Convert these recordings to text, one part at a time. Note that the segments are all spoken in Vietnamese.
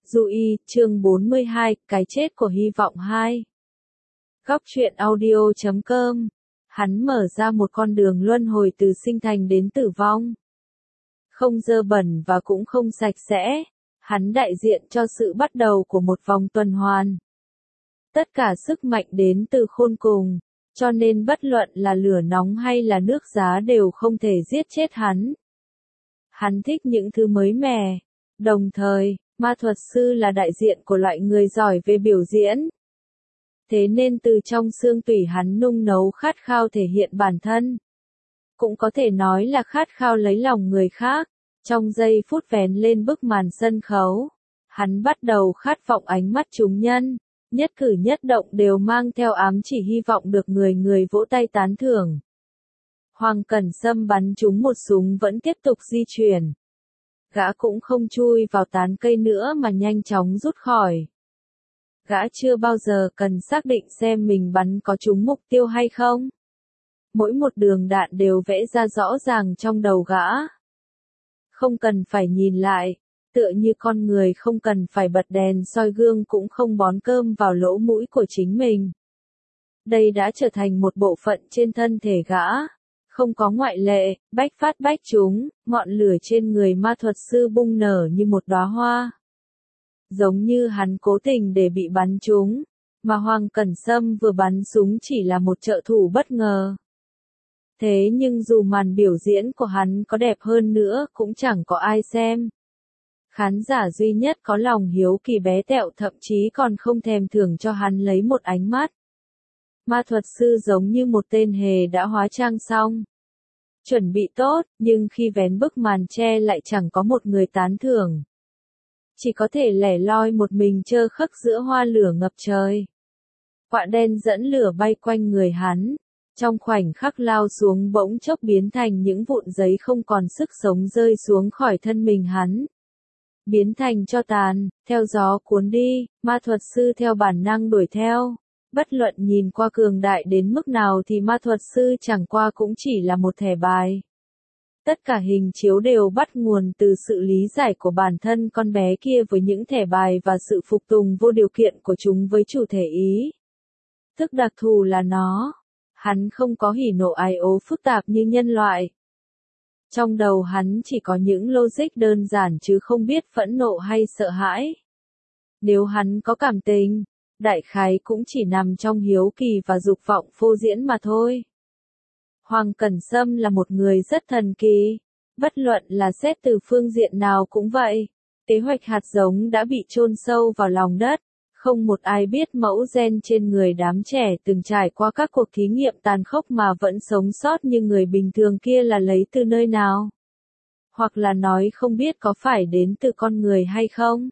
Du Y, chương 42, cái chết của hy vọng 2. Góc truyện audio.com. Hắn mở ra một con đường luân hồi từ sinh thành đến tử vong. Không dơ bẩn và cũng không sạch sẽ. Hắn đại diện cho sự bắt đầu của một vòng tuần hoàn. Tất cả sức mạnh đến từ khôn cùng, cho nên bất luận là lửa nóng hay là nước giá đều không thể giết chết hắn. Hắn thích những thứ mới mẻ. Đồng thời, ma thuật sư là đại diện của loại người giỏi về biểu diễn. Thế nên từ trong xương tủy hắn nung nấu khát khao thể hiện bản thân. Cũng có thể nói là khát khao lấy lòng người khác. Trong giây phút vén lên bức màn sân khấu, hắn bắt đầu khát vọng ánh mắt chúng nhân. Nhất cử nhất động đều mang theo ám chỉ hy vọng được người vỗ tay tán thưởng. Hoàng Cẩn Sâm bắn trúng một súng vẫn tiếp tục di chuyển. Gã cũng không chui vào tán cây nữa mà nhanh chóng rút khỏi. Gã chưa bao giờ cần xác định xem mình bắn có trúng mục tiêu hay không. Mỗi một đường đạn đều vẽ ra rõ ràng trong đầu gã. Không cần phải nhìn lại, tựa như con người không cần phải bật đèn soi gương cũng không bón cơm vào lỗ mũi của chính mình. Đây đã trở thành một bộ phận trên thân thể gã. Không có ngoại lệ, bách phát bách trúng, ngọn lửa trên người ma thuật sư bung nở như một đóa hoa. Giống như hắn cố tình để bị bắn trúng, mà Hoàng Cẩn Sâm vừa bắn súng chỉ là một trợ thủ bất ngờ. Thế nhưng dù màn biểu diễn của hắn có đẹp hơn nữa cũng chẳng có ai xem. Khán giả duy nhất có lòng hiếu kỳ bé tẹo thậm chí còn không thèm thưởng cho hắn lấy một ánh mắt. Ma thuật sư giống như một tên hề đã hóa trang xong. Chuẩn bị tốt, nhưng khi vén bức màn che lại chẳng có một người tán thưởng. Chỉ có thể lẻ loi một mình trơ khấc giữa hoa lửa ngập trời. Quạ đen dẫn lửa bay quanh người hắn. Trong khoảnh khắc lao xuống bỗng chốc biến thành những vụn giấy không còn sức sống rơi xuống khỏi thân mình hắn. Biến thành tro tàn, theo gió cuốn đi, ma thuật sư theo bản năng đuổi theo. Bất luận nhìn qua cường đại đến mức nào thì ma thuật sư chẳng qua cũng chỉ là một thẻ bài. Tất cả hình chiếu đều bắt nguồn từ sự lý giải của bản thân con bé kia với những thẻ bài và sự phục tùng vô điều kiện của chúng với chủ thể ý. Thức đặc thù là nó. Hắn không có hỉ nộ ái ố phức tạp như nhân loại. Trong đầu hắn chỉ có những logic đơn giản chứ không biết phẫn nộ hay sợ hãi. Nếu hắn có cảm tình, đại khái cũng chỉ nằm trong hiếu kỳ và dục vọng phô diễn mà thôi. Hoàng Cẩn Sâm là một người rất thần kỳ. Bất luận là xét từ phương diện nào cũng vậy. Kế hoạch hạt giống đã bị chôn sâu vào lòng đất. Không một ai biết mẫu gen trên người đám trẻ từng trải qua các cuộc thí nghiệm tàn khốc mà vẫn sống sót như người bình thường kia là lấy từ nơi nào. Hoặc là nói không biết có phải đến từ con người hay không.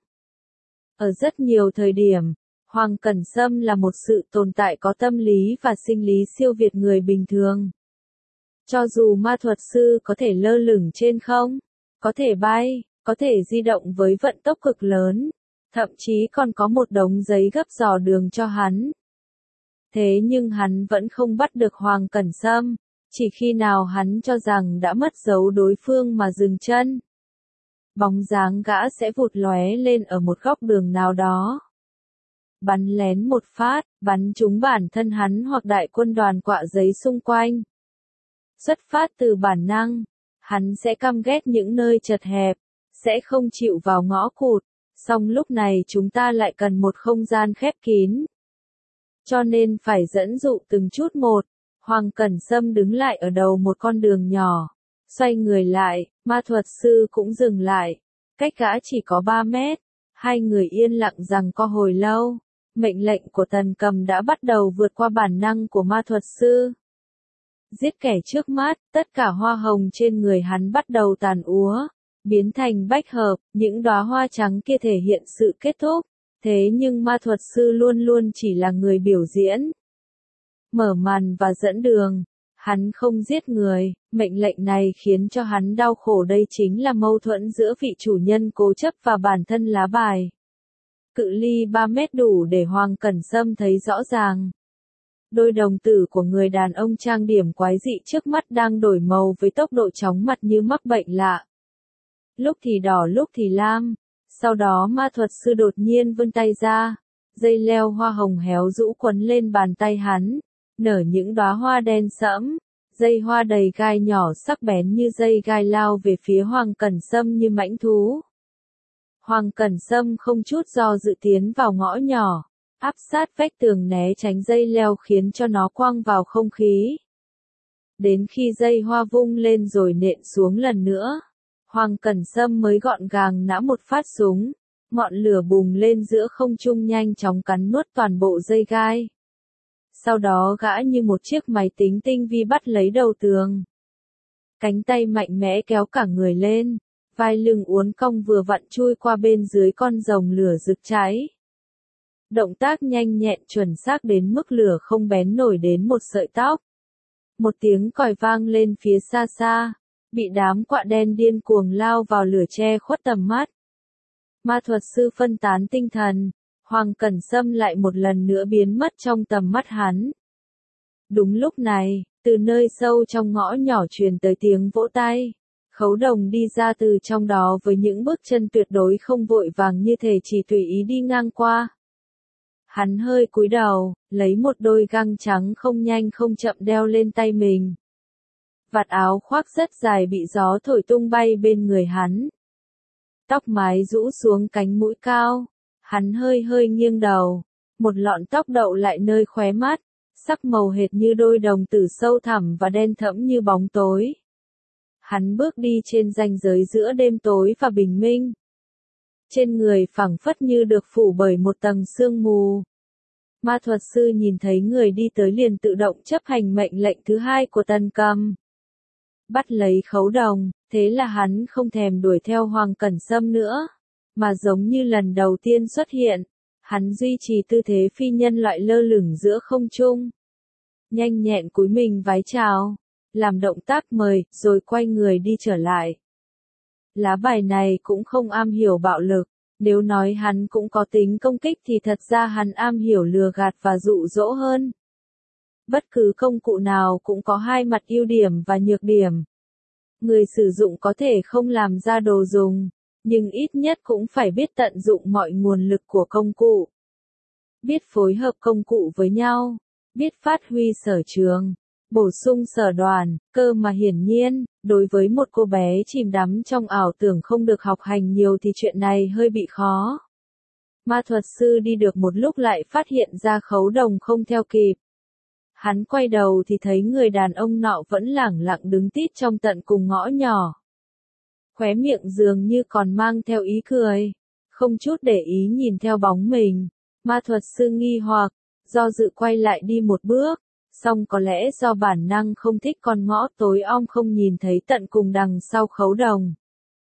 Ở rất nhiều thời điểm, Hoàng Cẩn Sâm là một sự tồn tại có tâm lý và sinh lý siêu việt người bình thường. Cho dù ma thuật sư có thể lơ lửng trên không, có thể bay, có thể di động với vận tốc cực lớn, thậm chí còn có một đống giấy gấp dò đường cho hắn. Thế nhưng hắn vẫn không bắt được Hoàng Cẩn Sâm, chỉ khi nào hắn cho rằng đã mất dấu đối phương mà dừng chân. Bóng dáng gã sẽ vụt lóe lên ở một góc đường nào đó. Bắn lén một phát, bắn trúng bản thân hắn hoặc đại quân đoàn quạ giấy xung quanh. Xuất phát từ bản năng, hắn sẽ căm ghét những nơi chật hẹp, sẽ không chịu vào ngõ cụt, song lúc này chúng ta lại cần một không gian khép kín. Cho nên phải dẫn dụ từng chút một. Hoàng Cẩn Sâm đứng lại ở đầu một con đường nhỏ, xoay người lại, ma thuật sư cũng dừng lại, cách gã chỉ có 3 mét, hai người yên lặng giằng co hồi lâu. Mệnh lệnh của Tần Cầm đã bắt đầu vượt qua bản năng của ma thuật sư. Giết kẻ trước mắt, tất cả hoa hồng trên người hắn bắt đầu tàn úa, biến thành bách hợp, những đóa hoa trắng kia thể hiện sự kết thúc. Thế nhưng ma thuật sư luôn luôn chỉ là người biểu diễn. Mở màn và dẫn đường, hắn không giết người, mệnh lệnh này khiến cho hắn đau khổ. Đây chính là mâu thuẫn giữa vị chủ nhân cố chấp và bản thân lá bài. Cự ly 3 mét đủ để Hoàng Cẩn Sâm thấy rõ ràng. Đôi đồng tử của người đàn ông trang điểm quái dị trước mắt đang đổi màu với tốc độ chóng mặt như mắc bệnh lạ. Lúc thì đỏ lúc thì lam, Sau đó ma thuật sư đột nhiên vươn tay ra, dây leo hoa hồng héo rũ quấn lên bàn tay hắn, nở những đóa hoa đen sẫm, dây hoa đầy gai nhỏ sắc bén như dây gai lao về phía Hoàng Cẩn Sâm như mãnh thú. Hoàng Cẩn Sâm không chút do dự tiến vào ngõ nhỏ, áp sát vách tường né tránh dây leo khiến cho nó quăng vào không khí. Đến khi dây hoa vung lên rồi nện xuống lần nữa, Hoàng Cẩn Sâm mới gọn gàng nã một phát súng, ngọn lửa bùng lên giữa không trung nhanh chóng cắn nuốt toàn bộ dây gai. Sau đó gã như một chiếc máy tính tinh vi bắt lấy đầu tường. Cánh tay mạnh mẽ kéo cả người lên, vai lưng uốn cong vừa vặn chui qua bên dưới con rồng lửa rực cháy. Động tác nhanh nhẹn chuẩn xác đến mức lửa không bén nổi đến một sợi tóc. Một tiếng còi vang lên phía xa xa, bị đám quạ đen điên cuồng lao vào lửa che khuất tầm mắt. Ma thuật sư phân tán tinh thần, Hoàng Cẩn Sâm lại một lần nữa biến mất trong tầm mắt hắn. Đúng lúc này, từ nơi sâu trong ngõ nhỏ truyền tới tiếng vỗ tay. Khấu Đồng đi ra từ trong đó với những bước chân tuyệt đối không vội vàng như thể chỉ tùy ý đi ngang qua. Hắn hơi cúi đầu, lấy một đôi găng trắng không nhanh không chậm đeo lên tay mình. Vạt áo khoác rất dài bị gió thổi tung bay bên người hắn. Tóc mái rũ xuống cánh mũi cao, hắn hơi hơi nghiêng đầu, một lọn tóc đậu lại nơi khóe mắt, sắc màu hệt như đôi đồng tử sâu thẳm và đen thẫm như bóng tối. Hắn bước đi trên ranh giới giữa đêm tối và bình minh. Trên người phẳng phất như được phủ bởi một tầng sương mù. Ma thuật sư nhìn thấy người đi tới liền tự động chấp hành mệnh lệnh thứ hai của Tần Cầm. Bắt lấy Khấu Đồng, thế là hắn không thèm đuổi theo Hoàng Cẩn Sâm nữa, mà giống như lần đầu tiên xuất hiện, hắn duy trì tư thế phi nhân loại lơ lửng giữa không trung. Nhanh nhẹn cúi mình vái chào, làm động tác mời, rồi quay người đi trở lại. Lá bài này cũng không am hiểu bạo lực, nếu nói hắn cũng có tính công kích thì thật ra hắn am hiểu lừa gạt và dụ dỗ hơn. Bất cứ công cụ nào cũng có hai mặt ưu điểm và nhược điểm. Người sử dụng có thể không làm ra đồ dùng, nhưng ít nhất cũng phải biết tận dụng mọi nguồn lực của công cụ. Biết phối hợp công cụ với nhau, biết phát huy sở trường, bổ sung sở đoàn, cơ mà hiển nhiên, đối với một cô bé chìm đắm trong ảo tưởng không được học hành nhiều thì chuyện này hơi bị khó. Ma thuật sư đi được một lúc lại phát hiện ra Khấu Đồng không theo kịp. Hắn quay đầu thì thấy người đàn ông nọ vẫn lẳng lặng đứng tít trong tận cùng ngõ nhỏ. Khóe miệng dường như còn mang theo ý cười, không chút để ý nhìn theo bóng mình. Ma thuật sư nghi hoặc, do dự quay lại đi một bước, song có lẽ do bản năng không thích con ngõ tối om không nhìn thấy tận cùng đằng sau Khấu Đồng.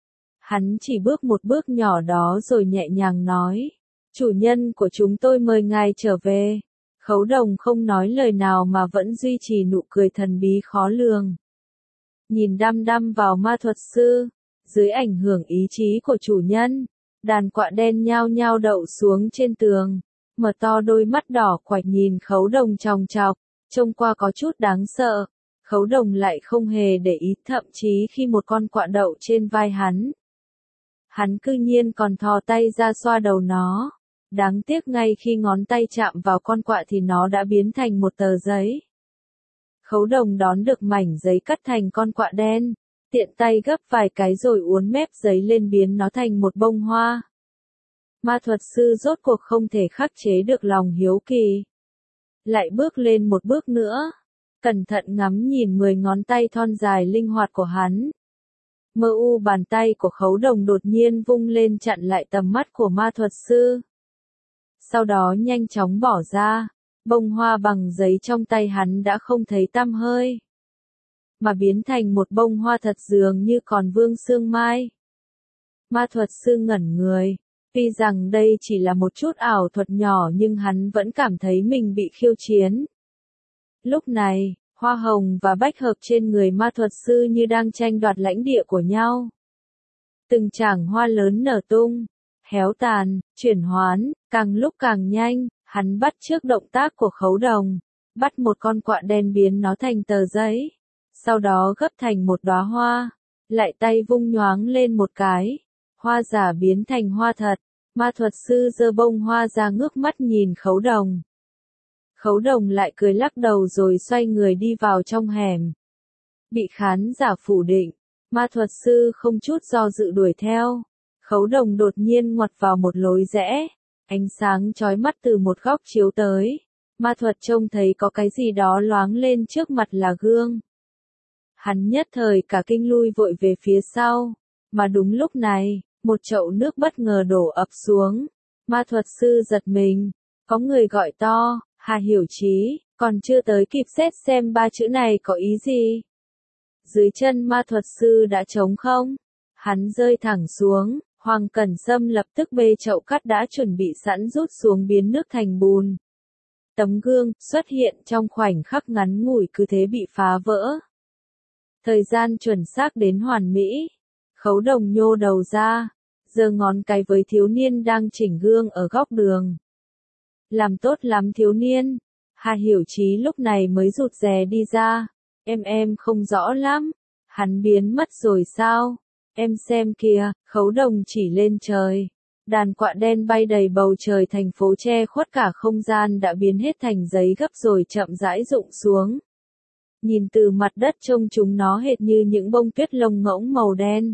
Hắn chỉ bước một bước nhỏ đó rồi nhẹ nhàng nói, chủ nhân của chúng tôi mời ngài trở về. Khấu Đồng không nói lời nào mà vẫn duy trì nụ cười thần bí khó lường. Nhìn đăm đăm vào ma thuật sư, dưới ảnh hưởng ý chí của chủ nhân, đàn quạ đen nhao nhao đậu xuống trên tường, mở to đôi mắt đỏ quạch nhìn Khấu Đồng chòng chọc, trông qua có chút đáng sợ. Khấu Đồng lại không hề để ý, thậm chí khi một con quạ đậu trên vai hắn cư nhiên còn thò tay ra xoa đầu nó. Đáng tiếc ngay khi ngón tay chạm vào con quạ thì nó đã biến thành một tờ giấy. Khấu Đồng đón được mảnh giấy cắt thành con quạ đen, tiện tay gấp vài cái rồi uốn mép giấy lên biến nó thành một bông hoa. Ma thuật sư rốt cuộc không thể khắc chế được lòng hiếu kỳ. Lại bước lên một bước nữa, cẩn thận ngắm nhìn 10 ngón tay thon dài linh hoạt của hắn. Mơ u bàn tay của Khấu Đồng đột nhiên vung lên chặn lại tầm mắt của ma thuật sư. Sau đó nhanh chóng bỏ ra, bông hoa bằng giấy trong tay hắn đã không thấy tăm hơi, mà biến thành một bông hoa thật dường như còn vương sương mai. Ma thuật sư ngẩn người, tuy rằng đây chỉ là một chút ảo thuật nhỏ nhưng hắn vẫn cảm thấy mình bị khiêu chiến. Lúc này, hoa hồng và bách hợp trên người ma thuật sư như đang tranh đoạt lãnh địa của nhau. Từng chảng hoa lớn nở tung, héo tàn, chuyển hoán, càng lúc càng nhanh, hắn bắt chước động tác của Khấu Đồng, bắt một con quạ đen biến nó thành tờ giấy, sau đó gấp thành một đóa hoa, lại tay vung nhoáng lên một cái, Hoa giả biến thành hoa thật, ma thuật sư giơ bông hoa ra ngước mắt nhìn Khấu Đồng. Khấu Đồng lại cười lắc đầu rồi xoay người đi vào trong hẻm. Bị khán giả phủ định, ma thuật sư không chút do dự đuổi theo. Khấu Đồng đột nhiên ngoặt vào một lối rẽ, ánh sáng chói mắt từ một góc chiếu tới. Ma thuật trông thấy có cái gì đó loáng lên trước mặt là gương. Hắn nhất thời cả kinh lui vội về phía sau, mà đúng lúc này, một chậu nước bất ngờ đổ ập xuống. Ma thuật sư giật mình, có người gọi to, Hà Hiểu Chí, còn chưa tới kịp xét xem ba chữ này có ý gì. Dưới chân ma thuật sư đã trống không, hắn rơi thẳng xuống, Hoàng Cẩn Sâm lập tức bê chậu cát đã chuẩn bị sẵn rút xuống biến nước thành bùn. Tấm gương xuất hiện trong khoảnh khắc ngắn ngủi cứ thế bị phá vỡ. Thời gian chuẩn xác đến hoàn mỹ. Khấu Đồng nhô đầu ra, giơ ngón cái với thiếu niên đang chỉnh gương ở góc đường. Làm tốt lắm thiếu niên. Hà Hiểu Chí lúc này mới rụt rè đi ra. Em không rõ lắm. Hắn biến mất rồi sao? Em xem kìa, Khấu Đồng chỉ lên trời. Đàn quạ đen bay đầy bầu trời, thành phố che khuất cả không gian đã biến hết thành giấy gấp rồi chậm rãi rụng xuống. Nhìn từ mặt đất trông chúng nó hệt như những bông tuyết lông ngỗng màu đen.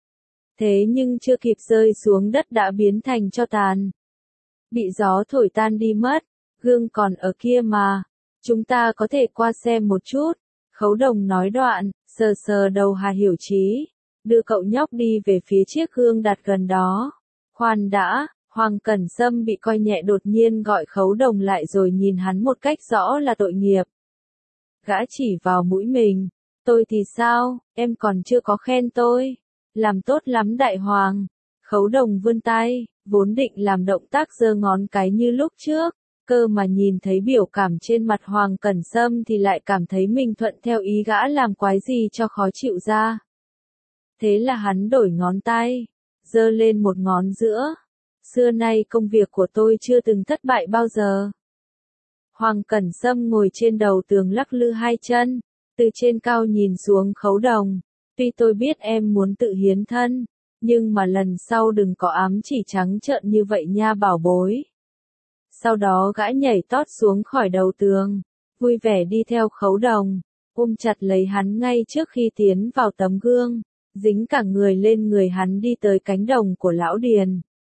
Thế nhưng chưa kịp rơi xuống đất đã biến thành tro tàn. Bị gió thổi tan đi mất, gương còn ở kia mà. Chúng ta có thể qua xem một chút. Khấu Đồng nói đoạn, sờ sờ đầu Hà Hiểu Chí, đưa cậu nhóc đi về phía chiếc gương đặt gần đó. Khoan đã, Hoàng Cẩn Sâm bị coi nhẹ đột nhiên gọi Khấu Đồng lại rồi nhìn hắn một cách rõ là tội nghiệp. Gã chỉ vào mũi mình, tôi thì sao, em còn chưa có khen tôi. Làm tốt lắm đại hoàng. Khấu Đồng vươn tay, vốn định làm động tác giơ ngón cái như lúc trước, cơ mà nhìn thấy biểu cảm trên mặt Hoàng Cẩn Sâm thì lại cảm thấy mình thuận theo ý gã làm quái gì cho khó chịu ra. Thế là hắn đổi ngón tay, giơ lên một ngón giữa. Xưa nay công việc của tôi chưa từng thất bại bao giờ. Hoàng Cẩn Sâm ngồi trên đầu tường lắc lư hai chân, từ trên cao nhìn xuống Khấu Đồng. Tuy tôi biết em muốn tự hiến thân, nhưng mà lần sau đừng có ám chỉ trắng trợn như vậy nha bảo bối. Sau đó gã nhảy tót xuống khỏi đầu tường, vui vẻ đi theo Khấu Đồng, ôm chặt lấy hắn ngay trước khi tiến vào tấm gương, dính cả người lên người hắn đi tới cánh đồng của lão Điền.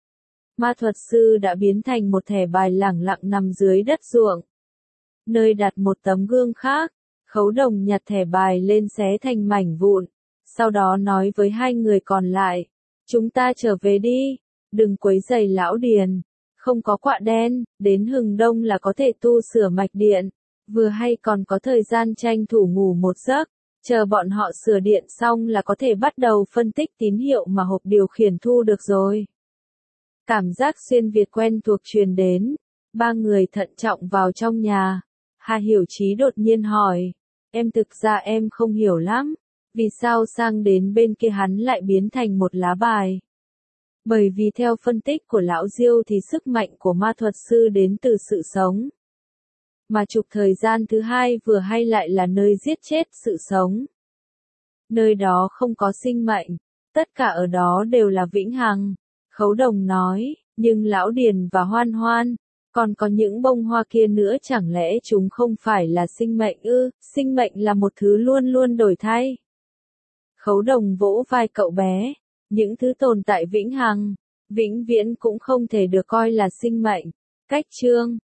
Ma thuật sư đã biến thành một thẻ bài lẳng lặng nằm dưới đất ruộng. Nơi đặt một tấm gương khác, Khấu Đồng nhặt thẻ bài lên xé thành mảnh vụn, sau đó nói với hai người còn lại, chúng ta trở về đi, đừng quấy rầy lão Điền, không có quạ đen, đến hừng đông là có thể tu sửa mạch điện, vừa hay còn có thời gian tranh thủ ngủ một giấc, chờ bọn họ sửa điện xong là có thể bắt đầu phân tích tín hiệu mà hộp điều khiển thu được rồi. Cảm giác xuyên Việt quen thuộc truyền đến, ba người thận trọng vào trong nhà. Hà Hiểu Chí đột nhiên hỏi, em thực ra em không hiểu lắm, vì sao sang đến bên kia hắn lại biến thành một lá bài? Bởi vì theo phân tích của lão Diêu thì sức mạnh của ma thuật sư đến từ sự sống. Mà trục thời gian thứ hai vừa hay lại là nơi giết chết sự sống. Nơi đó không có sinh mệnh, tất cả ở đó đều là vĩnh hằng. Khấu Đồng nói, nhưng lão Điền và Hoan Hoan, còn có những bông hoa kia nữa chẳng lẽ chúng không phải là sinh mệnh ư? Sinh mệnh là một thứ luôn luôn đổi thay. Khấu Đồng vỗ vai cậu bé, những thứ tồn tại vĩnh hằng, vĩnh viễn cũng không thể được coi là sinh mệnh. Cách chương